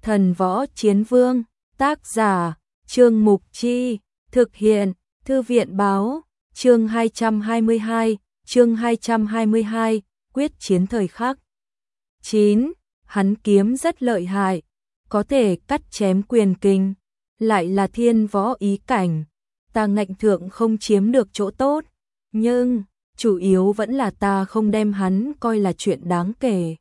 Thần Võ Chiến Vương, tác giả, Trương Mục Chi, thực hiện, Thư viện báo, chương 222, quyết chiến thời khắc. 9. Hắn kiếm rất lợi hại, có thể cắt chém quyền kinh, lại là thiên võ ý cảnh, ta ngạnh thượng không chiếm được chỗ tốt, nhưng chủ yếu vẫn là ta không đem hắn coi là chuyện đáng kể.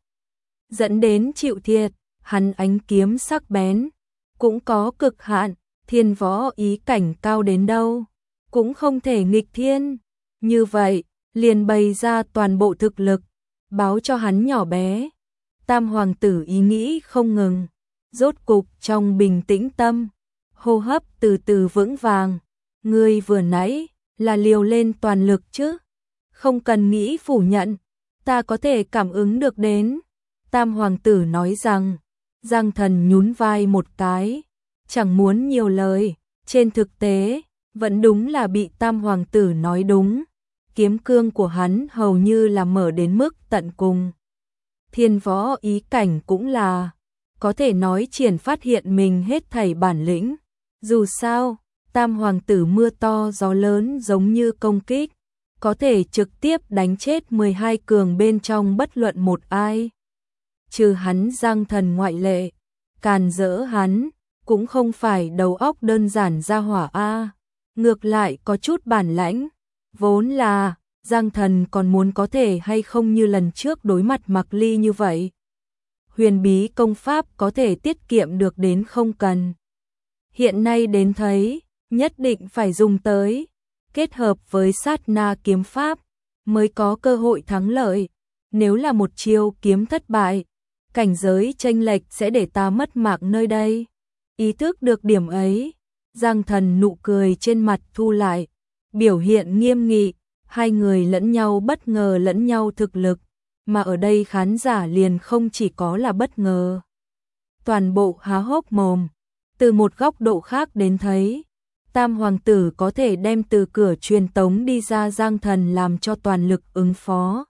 Dẫn đến chịu thiệt, hắn ánh kiếm sắc bén, cũng có cực hạn, thiên võ ý cảnh cao đến đâu, cũng không thể nghịch thiên. Như vậy, liền bày ra toàn bộ thực lực, báo cho hắn nhỏ bé. Tam hoàng tử ý nghĩ không ngừng, rốt cục trong bình tĩnh tâm, hô hấp từ từ vững vàng. Ngươi vừa nãy là liều lên toàn lực chứ? Không cần nghĩ phủ nhận, ta có thể cảm ứng được đến. Tam hoàng tử nói rằng, Giang Thần nhún vai một cái, chẳng muốn nhiều lời, trên thực tế, vẫn đúng là bị Tam hoàng tử nói đúng. Kiếm cương của hắn hầu như là mở đến mức tận cùng. Thiên võ ý cảnh cũng là, có thể nói triển phát hiện mình hết thảy bản lĩnh. Dù sao, Tam hoàng tử mưa to gió lớn giống như công kích, có thể trực tiếp đánh chết 12 cường bên trong bất luận một ai. Trừ hắn Giang Thần ngoại lệ, càn rỡ hắn, cũng không phải đầu óc đơn giản ra hỏa A, ngược lại có chút bản lãnh. Vốn là, Giang Thần còn muốn có thể hay không như lần trước đối mặt Mạc Ly như vậy. Huyền bí công pháp có thể tiết kiệm được đến không cần. Hiện nay đến thấy, nhất định phải dùng tới, kết hợp với sát na kiếm pháp, mới có cơ hội thắng lợi. Nếu là một chiêu kiếm thất bại, cảnh giới chênh lệch sẽ để ta mất mạng nơi đây. Ý thức được điểm ấy, Giang Thần nụ cười trên mặt thu lại, biểu hiện nghiêm nghị, hai người lẫn nhau bất ngờ lẫn nhau thực lực, mà ở đây khán giả liền không chỉ có là bất ngờ. Toàn bộ há hốc mồm, từ một góc độ khác đến thấy, Tam hoàng tử có thể đem từ cửa truyền tống đi ra Giang Thần làm cho toàn lực ứng phó.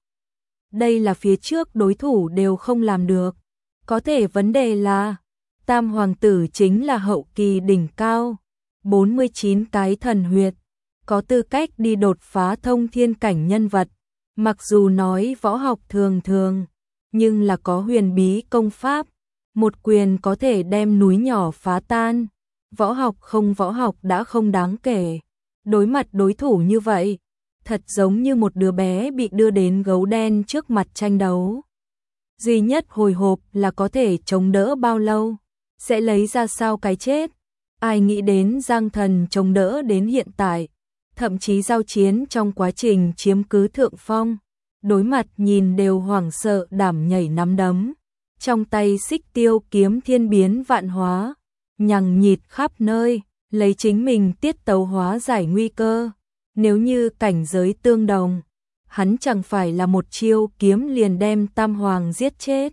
Đây là phía trước đối thủ đều không làm được. Có thể vấn đề là, Tam hoàng tử chính là hậu kỳ đỉnh cao, 49 cái thần huyệt, có tư cách đi đột phá thông thiên cảnh nhân vật. Mặc dù nói võ học thường thường, nhưng là có huyền bí công pháp, một quyền có thể đem núi nhỏ phá tan. Võ học không võ học đã không đáng kể. Đối mặt đối thủ như vậy, thật giống như một đứa bé bị đưa đến gấu đen trước mặt tranh đấu. Duy nhất hồi hộp là có thể chống đỡ bao lâu, sẽ lấy ra sao cái chết. Ai nghĩ đến Giang Thần chống đỡ đến hiện tại, thậm chí giao chiến trong quá trình chiếm cứ thượng phong, đối mặt nhìn đều hoảng sợ đảm nhảy nắm đấm. Trong tay xích tiêu kiếm thiên biến vạn hóa, nhằng nhịt khắp nơi, lấy chính mình tiết tấu hóa giải nguy cơ. Nếu như cảnh giới tương đồng, hắn chẳng phải là một chiêu kiếm liền đem Tam hoàng giết chết.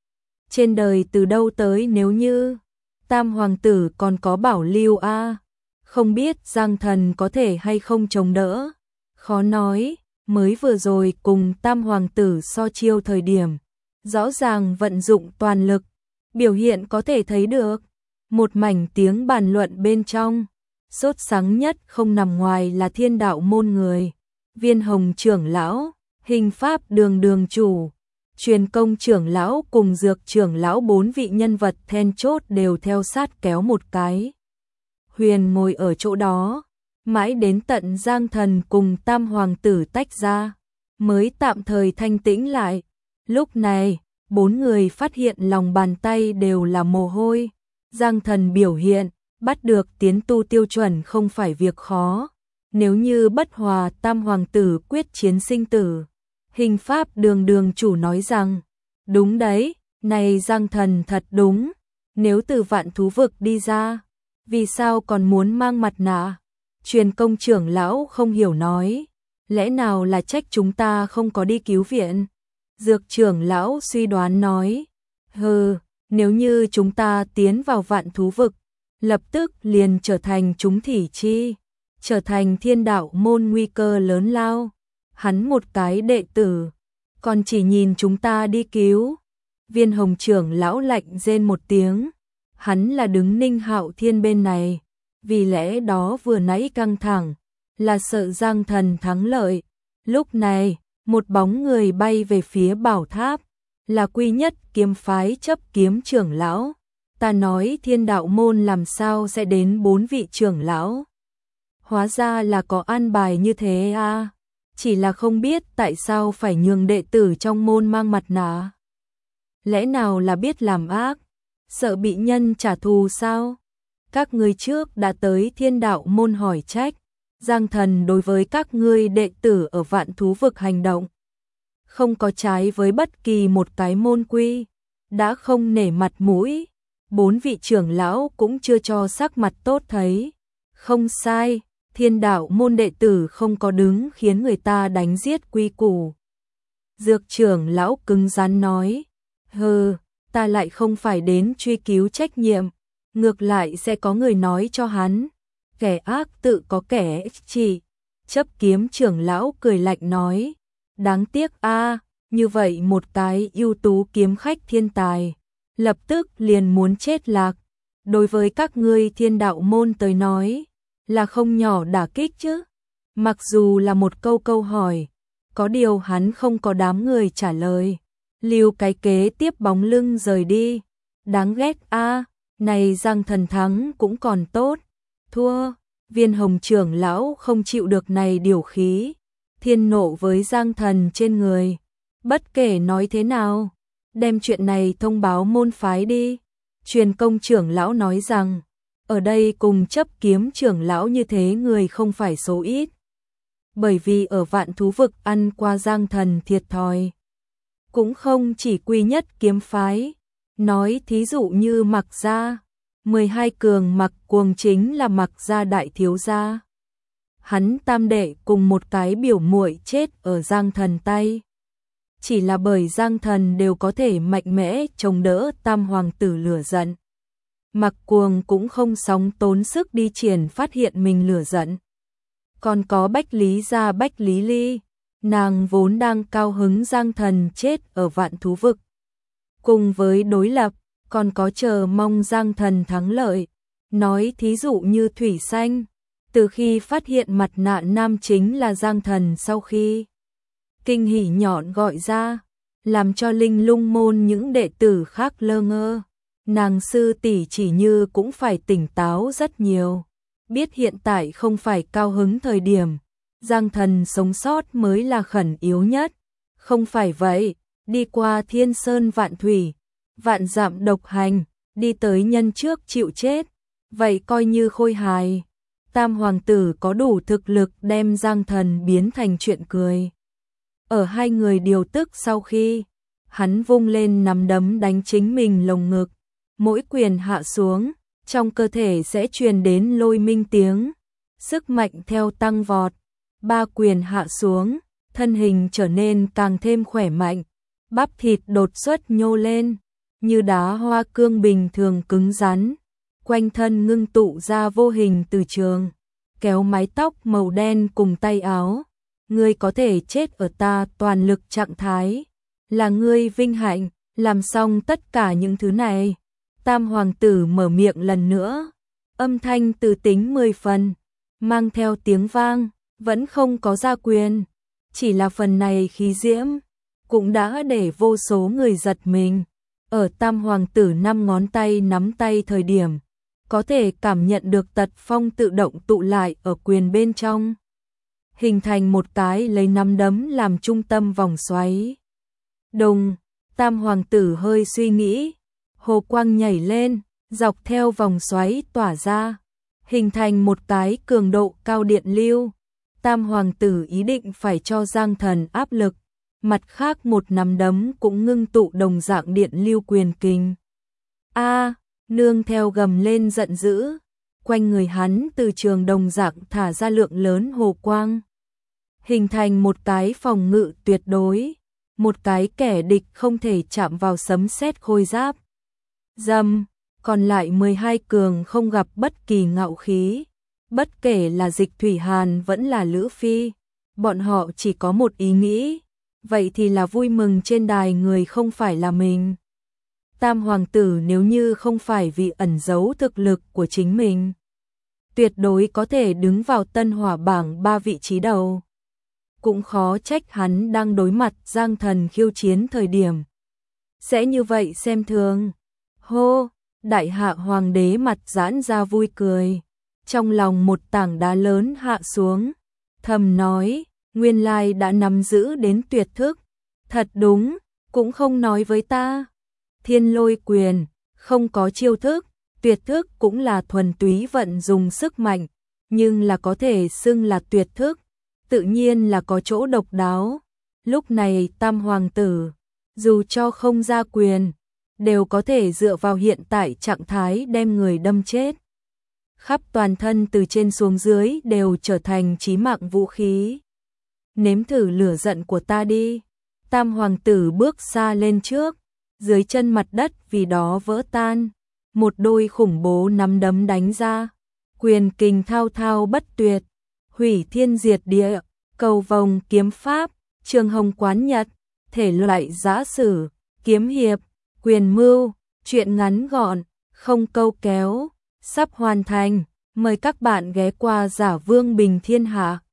Trên đời từ đâu tới nếu như Tam hoàng tử còn có bảo lưu a, không biết Giang Thần có thể hay không chống đỡ. Khó nói, mới vừa rồi cùng Tam hoàng tử so chiêu thời điểm, rõ ràng vận dụng toàn lực, biểu hiện có thể thấy được. Một mảnh tiếng bàn luận bên trong, sốt sắng nhất không nằm ngoài là Thiên Đạo môn người, Viên Hồng trưởng lão, Hình Pháp đường đường chủ, Truyền Công trưởng lão cùng Dược trưởng lão, 4 vị nhân vật then chốt đều theo sát kéo một cái. Huyền ngồi ở chỗ đó, mãi đến tận Giang Thần cùng Tam hoàng tử tách ra, mới tạm thời thanh tĩnh lại. Lúc này, 4 người phát hiện lòng bàn tay đều là mồ hôi. Giang Thần biểu hiện, bắt được tiến tu tiêu chuẩn không phải việc khó. Nếu như bất hòa Tam hoàng tử quyết chiến sinh tử. Hình Pháp đường đường chủ nói rằng, đúng đấy, này Giang Thần thật đúng. Nếu từ Vạn Thú Vực đi ra, vì sao còn muốn mang mặt nạ? Truyền Công trưởng lão không hiểu nói, lẽ nào là trách chúng ta không có đi cứu viện? Dược trưởng lão suy đoán nói, nếu như chúng ta tiến vào Vạn Thú Vực, lập tức liền trở thành chúng thỉ chi, trở thành Thiên Đạo môn nguy cơ lớn lao. Hắn một cái đệ tử, còn chỉ nhìn chúng ta đi cứu. Viên Hồng trưởng lão lạnh rên một tiếng, hắn là đứng Ninh Hạo Thiên bên này, vì lẽ đó vừa nãy căng thẳng, là sợ Giang Thần thắng lợi. Lúc này, một bóng người bay về phía bảo tháp, là Quy Nhất kiếm phái chấp kiếm trưởng lão. Ta nói Thiên Đạo môn làm sao sẽ đến 4 vị trưởng lão? Hóa ra là có an bài như thế à? Chỉ là không biết tại sao phải nhường đệ tử trong môn mang mặt nạ. Lẽ nào là biết làm ác, sợ bị nhân trả thù sao? Các ngươi trước đã tới Thiên Đạo môn hỏi trách, Giang Thần đối với các ngươi đệ tử ở Vạn Thú vực hành động, không có trái với bất kỳ một cái môn quy, đã không nể mặt mũi, 4 vị trưởng lão cũng chưa cho sắc mặt tốt thấy. Không sai, Thiên Đạo môn đệ tử không có đứng khiến người ta đánh giết quy củ. Dược trưởng lão cứng rắn nói, hừ, ta lại không phải đến truy cứu trách nhiệm, ngược lại sẽ có người nói cho hắn, kẻ ác tự có kẻ trị. Chấp kiếm trưởng lão cười lạnh nói, đáng tiếc a, như vậy một cái ưu tú kiếm khách thiên tài, lập tức liền muốn chết lạc. Đối với các ngươi Thiên Đạo môn tới nói, là không nhỏ đả kích chứ. Mặc dù là một câu hỏi, có điều hắn không có đám người trả lời, lưu cái kế tiếp bóng lưng rời đi. Đáng ghét a, này Giang Thần thắng cũng còn tốt, thua. Viên Hồng trưởng lão không chịu được này điều khí, thiên nộ với Giang Thần trên người. Bất kể nói thế nào, đem chuyện này thông báo môn phái đi. Truyền công trưởng lão nói rằng, ở đây cùng chấp kiếm trưởng lão như thế người không phải số ít. Bởi vì ở Vạn Thú vực ăn qua Giang Thần thiệt thòi. Cũng không chỉ Quy Nhất kiếm phái, nói thí dụ như Mặc gia, 12 cường Mặc Cuồng chính là Mặc gia đại thiếu gia. Hắn tam đệ cùng một cái biểu muội chết ở Giang Thần tay. Chỉ là bởi Giang Thần đều có thể mạnh mẽ chống đỡ tam hoàng tử lửa giận. Mặc Cuồng cũng không sóng tốn sức đi triển phát hiện mình lửa giận. Còn có Bách Lý gia Bách Lý Ly, nàng vốn đang cao hứng Giang Thần chết ở Vạn Thú vực. Cùng với đối lập, còn có chờ mong Giang Thần thắng lợi. Nói thí dụ như Thủy Xanh, từ khi phát hiện mặt nạ nam chính là Giang Thần sau khi kinh hỉ nhọn gọi ra, làm cho Linh Lung môn những đệ tử khác lơ ngơ. Nàng sư tỷ chỉ như cũng phải tỉnh táo rất nhiều, biết hiện tại không phải cao hứng thời điểm, Giang Thần sống sót mới là khẩn yếu nhất. Không phải vậy, đi qua thiên sơn vạn thủy, vạn dặm độc hành, đi tới nhân trước chịu chết, vậy coi như khôi hài. Tam hoàng tử có đủ thực lực đem Giang Thần biến thành chuyện cười. Ở hai người điều tức sau khi, hắn vung lên nắm đấm đánh chính mình lồng ngực, mỗi quyền hạ xuống, trong cơ thể sẽ truyền đến lôi minh tiếng, sức mạnh theo tăng vọt. 3 quyền hạ xuống, thân hình trở nên càng thêm khỏe mạnh, bắp thịt đột xuất nhô lên, như đá hoa cương bình thường cứng rắn, quanh thân ngưng tụ ra vô hình từ trường, kéo mái tóc màu đen cùng tay áo. Ngươi có thể chết ở ta toàn lực trạng thái, là ngươi vinh hạnh. Làm xong tất cả những thứ này, Tam hoàng tử mở miệng lần nữa, âm thanh từ tính 10 phần, mang theo tiếng vang, vẫn không có ra quyền, chỉ là phần này khí diễm cũng đã để vô số người giật mình. Ở Tam hoàng tử 5 ngón tay nắm tay thời điểm, có thể cảm nhận được tật phong tự động tụ lại ở quyền bên trong, hình thành một cái lấy nắm đấm làm trung tâm vòng xoáy. Đùng, Tam hoàng tử hơi suy nghĩ, hồ quang nhảy lên, dọc theo vòng xoáy tỏa ra, hình thành một cái cường độ cao điện lưu. Tam hoàng tử ý định phải cho Giang Thần áp lực, mặt khác một nắm đấm cũng ngưng tụ đồng dạng điện lưu quyền kình. A, nương theo gầm lên giận dữ, quanh người hắn từ trường đồng dạng thả ra lượng lớn hồ quang, hình thành một cái phòng ngự tuyệt đối, một cái kẻ địch không thể chạm vào sấm sét khôi giáp. Dầm, còn lại 12 cường không gặp bất kỳ ngạo khí, bất kể là Dịch Thủy Hàn vẫn là Lữ Phi, bọn họ chỉ có một ý nghĩ, vậy thì là vui mừng trên đài người không phải là mình. Tam hoàng tử nếu như không phải vì ẩn giấu thực lực của chính mình, tuyệt đối có thể đứng vào Tân Hỏa bảng 3 vị trí đầu. Cũng khó trách hắn đang đối mặt Giang Thần khiêu chiến thời điểm sẽ như vậy xem thường. Hô, đại hạ hoàng đế mặt giãn ra vui cười, trong lòng một tảng đá lớn hạ xuống, thầm nói, nguyên lai đã nắm giữ đến tuyệt thức, thật đúng, cũng không nói với ta. Thiên Lôi quyền, không có chiêu thức, tuyệt thức cũng là thuần túy vận dùng sức mạnh, nhưng là có thể xưng là tuyệt thức, tự nhiên là có chỗ độc đáo. Lúc này Tam hoàng tử, dù cho không ra quyền, đều có thể dựa vào hiện tại trạng thái đem người đâm chết. Khắp toàn thân từ trên xuống dưới đều trở thành chí mạng vũ khí. Nếm thử lửa giận của ta đi. Tam hoàng tử bước xa lên trước, dưới chân mặt đất vì đó vỡ tan. Một đôi khủng bố nắm đấm đánh ra, quyền kình thao thao bất tuyệt, hủy thiên diệt địa, cầu vồng kiếm pháp, trường hồng quán nhật, thể loại giã sử, kiếm hiệp, quyền mưu, truyện ngắn gọn, không câu kéo, sắp hoàn thành. Mời các bạn ghé qua Giả Vương Bình Thiên Hạ.